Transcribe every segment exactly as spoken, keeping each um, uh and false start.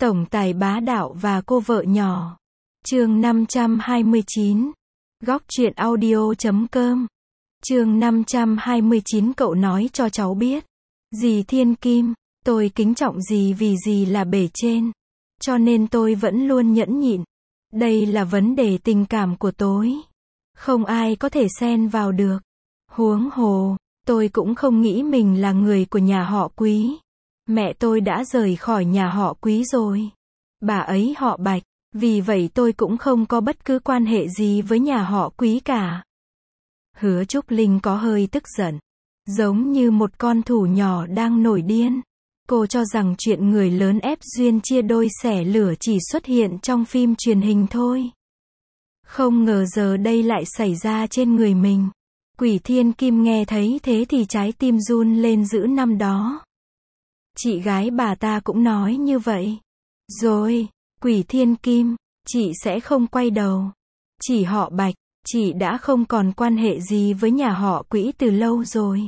Tổng tài bá đạo và cô vợ nhỏ. Chương năm trăm hai mươi chín. Góc truyện audio chấm com. Chương năm trăm hai mươi chín. Cậu nói cho cháu biết. Dì Thiên Kim, tôi kính trọng dì vì dì là bề trên. Cho nên tôi vẫn luôn nhẫn nhịn. Đây là vấn đề tình cảm của tôi. Không ai có thể xen vào được. Huống hồ, tôi cũng không nghĩ mình là người của nhà họ Quý. Mẹ tôi đã rời khỏi nhà họ Quý rồi. Bà ấy họ Bạch, vì vậy tôi cũng không có bất cứ quan hệ gì với nhà họ Quý cả. Hứa Trúc Linh có hơi tức giận, giống như một con thú nhỏ đang nổi điên. Cô cho rằng chuyện người lớn ép duyên chia đôi xẻ lửa chỉ xuất hiện trong phim truyền hình thôi. Không ngờ giờ đây lại xảy ra trên người mình. Quỷ Thiên Kim nghe thấy thế thì trái tim run lên dữ năm đó. Chị gái bà ta cũng nói như vậy. Rồi, Quỷ Thiên Kim, chị sẽ không quay đầu. Chỉ họ Bạch, chị đã không còn quan hệ gì với nhà họ Quý từ lâu rồi.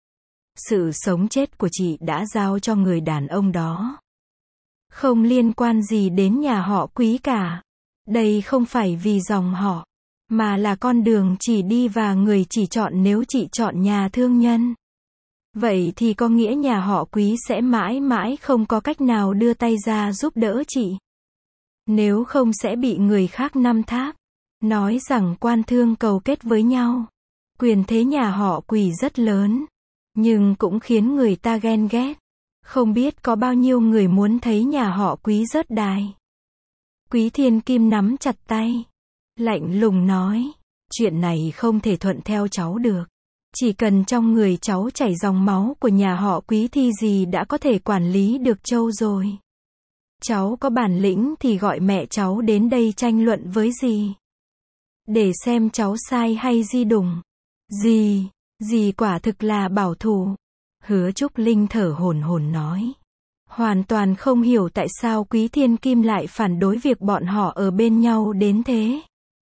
Sự sống chết của chị đã giao cho người đàn ông đó. Không liên quan gì đến nhà họ Quý cả. Đây không phải vì dòng họ, mà là con đường chỉ đi và người chỉ chọn nếu chị chọn nhà thương nhân. Vậy thì có nghĩa nhà họ Quý sẽ mãi mãi không có cách nào đưa tay ra giúp đỡ chị. Nếu không sẽ bị người khác nắm tháp, nói rằng quan thương cầu kết với nhau. Quyền thế nhà họ Quý rất lớn, nhưng cũng khiến người ta ghen ghét. Không biết có bao nhiêu người muốn thấy nhà họ Quý rớt đài. Quý Thiên Kim nắm chặt tay, lạnh lùng nói, chuyện này không thể thuận theo cháu được. Chỉ cần trong người cháu chảy dòng máu của nhà họ Quý thì gì đã có thể quản lý được Châu rồi. Cháu có bản lĩnh thì gọi mẹ cháu đến đây tranh luận với dì. Để xem cháu sai hay di đủng. Dì, dì quả thực là bảo thủ. Hứa Trúc Linh thở hổn hển nói. Hoàn toàn không hiểu tại sao Quý Thiên Kim lại phản đối việc bọn họ ở bên nhau đến thế.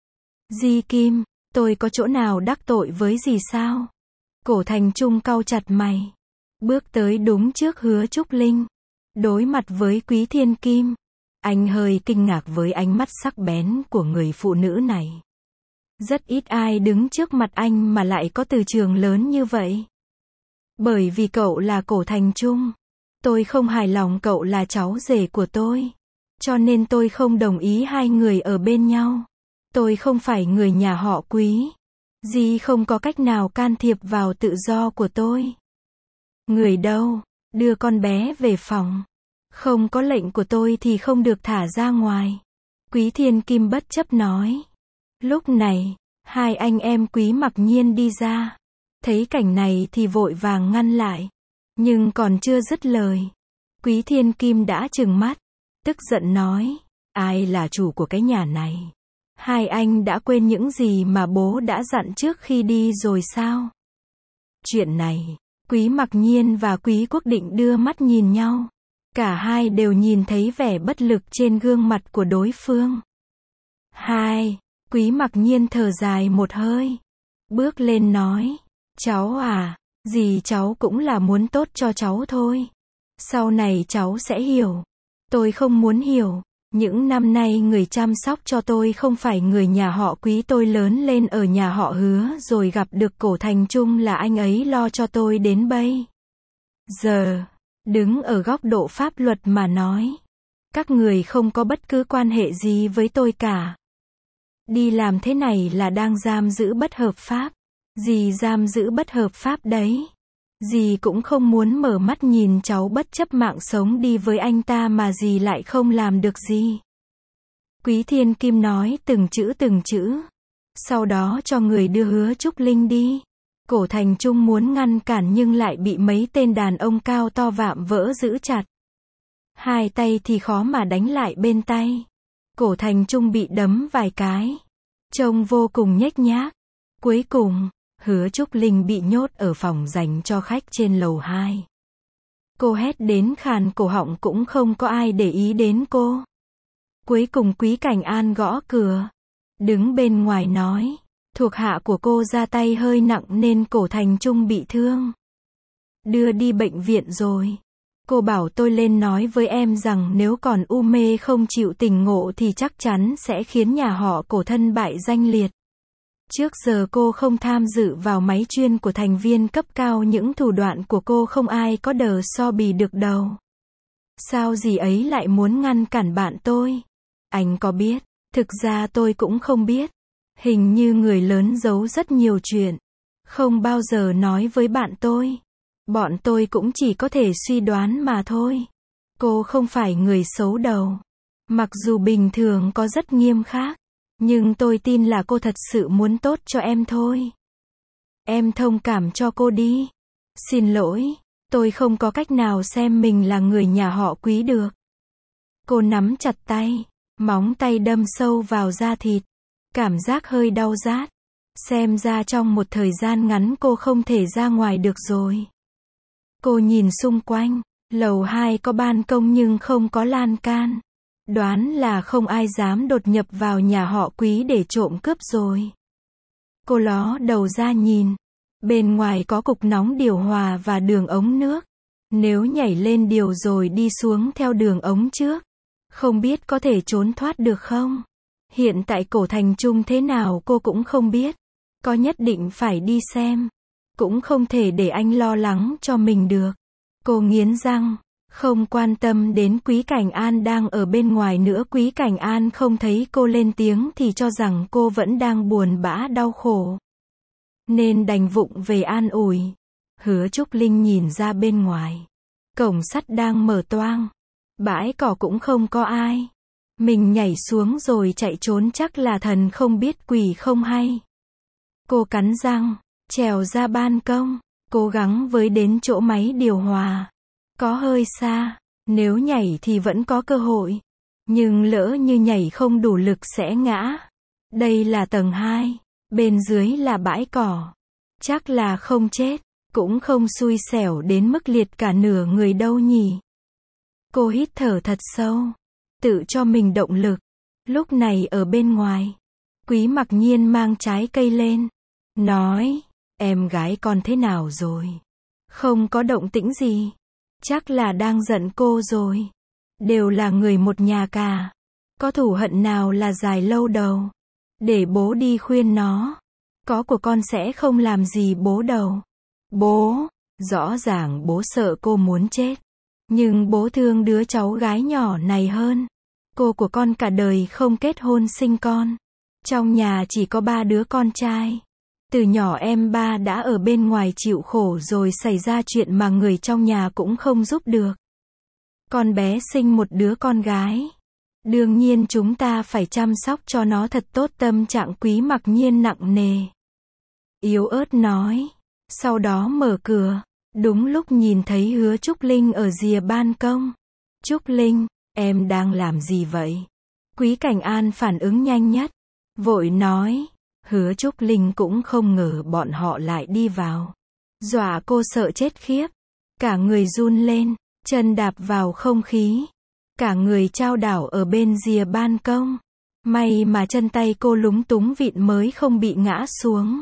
Dì Kim, tôi có chỗ nào đắc tội với dì sao? Cổ Thành Trung cau chặt mày, bước tới đúng trước Hứa Trúc Linh, đối mặt với Quý Thiên Kim. Anh hơi kinh ngạc với ánh mắt sắc bén của người phụ nữ này. Rất ít ai đứng trước mặt anh mà lại có từ trường lớn như vậy. Bởi vì cậu là Cổ Thành Trung. Tôi không hài lòng cậu là cháu rể của tôi. Cho nên tôi không đồng ý hai người ở bên nhau. Tôi không phải người nhà họ Quý. Dì không có cách nào can thiệp vào tự do của tôi. Người đâu? Đưa con bé về phòng. Không có lệnh của tôi thì không được thả ra ngoài. Quý Thiên Kim bất chấp nói. Lúc này, hai anh em Quý Mặc Nhiên đi ra. Thấy cảnh này thì vội vàng ngăn lại. Nhưng còn chưa dứt lời, Quý Thiên Kim đã trừng mắt, tức giận nói, ai là chủ của cái nhà này? Hai anh đã quên những gì mà bố đã dặn trước khi đi rồi sao? Chuyện này, Quý Mặc Nhiên và Quý Quốc Định đưa mắt nhìn nhau. Cả hai đều nhìn thấy vẻ bất lực trên gương mặt của đối phương. Hai, Quý Mặc Nhiên thở dài một hơi, bước lên nói, cháu à, dì cháu cũng là muốn tốt cho cháu thôi. Sau này cháu sẽ hiểu. Tôi không muốn hiểu. Những năm nay người chăm sóc cho tôi không phải người nhà họ Quý. Tôi lớn lên ở nhà họ Hứa rồi gặp được Cổ Thành Trung là anh ấy lo cho tôi đến bây giờ. Đứng ở góc độ pháp luật mà nói, các người không có bất cứ quan hệ gì với tôi cả. Đi làm thế này là đang giam giữ bất hợp pháp. Dì giam giữ bất hợp pháp đấy. Dì cũng không muốn mở mắt nhìn cháu bất chấp mạng sống đi với anh ta mà dì lại không làm được gì. Quý Thiên Kim nói từng chữ từng chữ. Sau đó cho người đưa Hứa Trúc Linh đi. Cổ Thành Trung muốn ngăn cản nhưng lại bị mấy tên đàn ông cao to vạm vỡ giữ chặt. Hai tay thì khó mà đánh lại bên tay. Cổ Thành Trung bị đấm vài cái, trông vô cùng nhếch nhác. Cuối cùng, Hứa Trúc Linh bị nhốt ở phòng dành cho khách trên lầu hai. Cô hét đến khàn cổ họng cũng không có ai để ý đến cô. Cuối cùng Quý Cảnh An gõ cửa, đứng bên ngoài nói, thuộc hạ của cô ra tay hơi nặng nên Cổ Thành Trung bị thương. Đưa đi bệnh viện rồi. Cô bảo tôi lên nói với em rằng nếu còn u mê không chịu tỉnh ngộ thì chắc chắn sẽ khiến nhà họ Cổ thân bại danh liệt. Trước giờ cô không tham dự vào máy chuyên của thành viên cấp cao, những thủ đoạn của cô không ai có đờ so bì được đâu. Sao dì ấy lại muốn ngăn cản bạn tôi? Anh có biết? Thực ra tôi cũng không biết. Hình như người lớn giấu rất nhiều chuyện. Không bao giờ nói với bạn tôi. Bọn tôi cũng chỉ có thể suy đoán mà thôi. Cô không phải người xấu đâu. Mặc dù bình thường có rất nghiêm khắc, nhưng tôi tin là cô thật sự muốn tốt cho em thôi. Em thông cảm cho cô đi. Xin lỗi, tôi không có cách nào xem mình là người nhà họ Quý được. Cô nắm chặt tay, móng tay đâm sâu vào da thịt. Cảm giác hơi đau rát. Xem ra trong một thời gian ngắn cô không thể ra ngoài được rồi. Cô nhìn xung quanh, lầu hai có ban công nhưng không có lan can. Đoán là không ai dám đột nhập vào nhà họ Quý để trộm cướp rồi. Cô ló đầu ra nhìn. Bên ngoài có cục nóng điều hòa và đường ống nước. Nếu nhảy lên điều rồi đi xuống theo đường ống trước, không biết có thể trốn thoát được không? Hiện tại Cổ Thành Trung thế nào cô cũng không biết. Có nhất định phải đi xem. Cũng không thể để anh lo lắng cho mình được. Cô nghiến răng, không quan tâm đến Quý Cảnh An đang ở bên ngoài nữa. Quý Cảnh An không thấy cô lên tiếng thì cho rằng cô vẫn đang buồn bã đau khổ, nên đành vụng về an ủi. Hứa Trúc Linh nhìn ra bên ngoài. Cổng sắt đang mở toang. Bãi cỏ cũng không có ai. Mình nhảy xuống rồi chạy trốn chắc là thần không biết quỷ không hay. Cô cắn răng, trèo ra ban công, cố gắng với đến chỗ máy điều hòa. Có hơi xa, nếu nhảy thì vẫn có cơ hội. Nhưng lỡ như nhảy không đủ lực sẽ ngã. Đây là tầng hai, bên dưới là bãi cỏ. Chắc là không chết, cũng không xui xẻo đến mức liệt cả nửa người đâu nhỉ. Cô hít thở thật sâu, tự cho mình động lực. Lúc này ở bên ngoài, Quý Mặc Nhiên mang trái cây lên, nói, em gái con thế nào rồi? Không có động tĩnh gì. Chắc là đang giận cô rồi. Đều là người một nhà cả. Có thù hận nào là dài lâu đâu. Để bố đi khuyên nó. Có của con sẽ không làm gì bố đâu. Bố, rõ ràng bố sợ cô muốn chết. Nhưng bố thương đứa cháu gái nhỏ này hơn. Cô của con cả đời không kết hôn sinh con. Trong nhà chỉ có ba đứa con trai. Từ nhỏ em ba đã ở bên ngoài chịu khổ rồi xảy ra chuyện mà người trong nhà cũng không giúp được. Con bé sinh một đứa con gái. Đương nhiên chúng ta phải chăm sóc cho nó thật tốt. Tâm trạng Quý Mặc Nhiên nặng nề, yếu ớt nói. Sau đó mở cửa. Đúng lúc nhìn thấy Hứa Trúc Linh ở rìa ban công. Trúc Linh, em đang làm gì vậy? Quý Cảnh An phản ứng nhanh nhất. Vội nói. Hứa Trúc Linh cũng không ngờ bọn họ lại đi vào. Dọa cô sợ chết khiếp. Cả người run lên, chân đạp vào không khí. Cả người chao đảo ở bên rìa ban công. May mà chân tay cô lúng túng vịn mới không bị ngã xuống.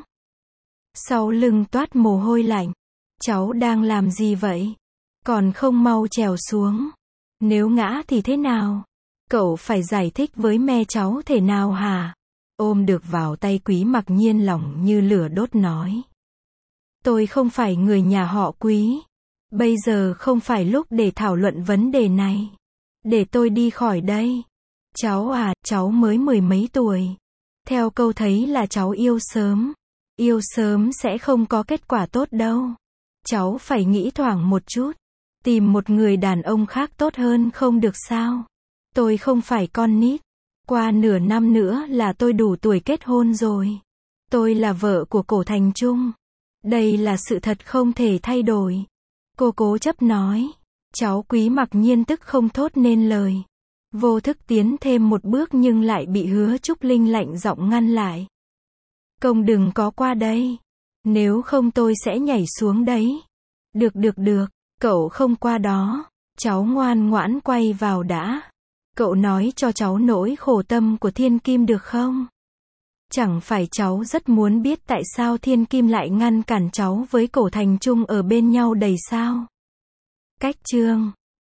Sau lưng toát mồ hôi lạnh. Cháu đang làm gì vậy? Còn không mau trèo xuống. Nếu ngã thì thế nào? Cậu phải giải thích với mẹ cháu thế nào hả? Ôm được vào tay Quý Mặc Nhiên lòng như lửa đốt nói. Tôi không phải người nhà họ Quý. Bây giờ không phải lúc để thảo luận vấn đề này. Để tôi đi khỏi đây. Cháu à, cháu mới mười mấy tuổi. Theo câu thấy là cháu yêu sớm. Yêu sớm sẽ không có kết quả tốt đâu. Cháu phải nghĩ thoảng một chút. Tìm một người đàn ông khác tốt hơn không được sao? Tôi không phải con nít. Qua nửa năm nữa là tôi đủ tuổi kết hôn rồi. Tôi là vợ của Cổ Thành Trung. Đây là sự thật không thể thay đổi. Cô cố chấp nói. Cháu Quý Mặc Nhiên tức không thốt nên lời. Vô thức tiến thêm một bước nhưng lại bị Hứa Trúc Linh lạnh giọng ngăn lại. Công đừng có qua đây. Nếu không tôi sẽ nhảy xuống đấy. Được được được, cậu không qua đó. Cháu ngoan ngoãn quay vào đã. Cậu nói cho cháu nỗi khổ tâm của Thiên Kim được không? Chẳng phải cháu rất muốn biết tại sao Thiên Kim lại ngăn cản cháu với Cổ Thành Trung ở bên nhau đầy sao? Cách chương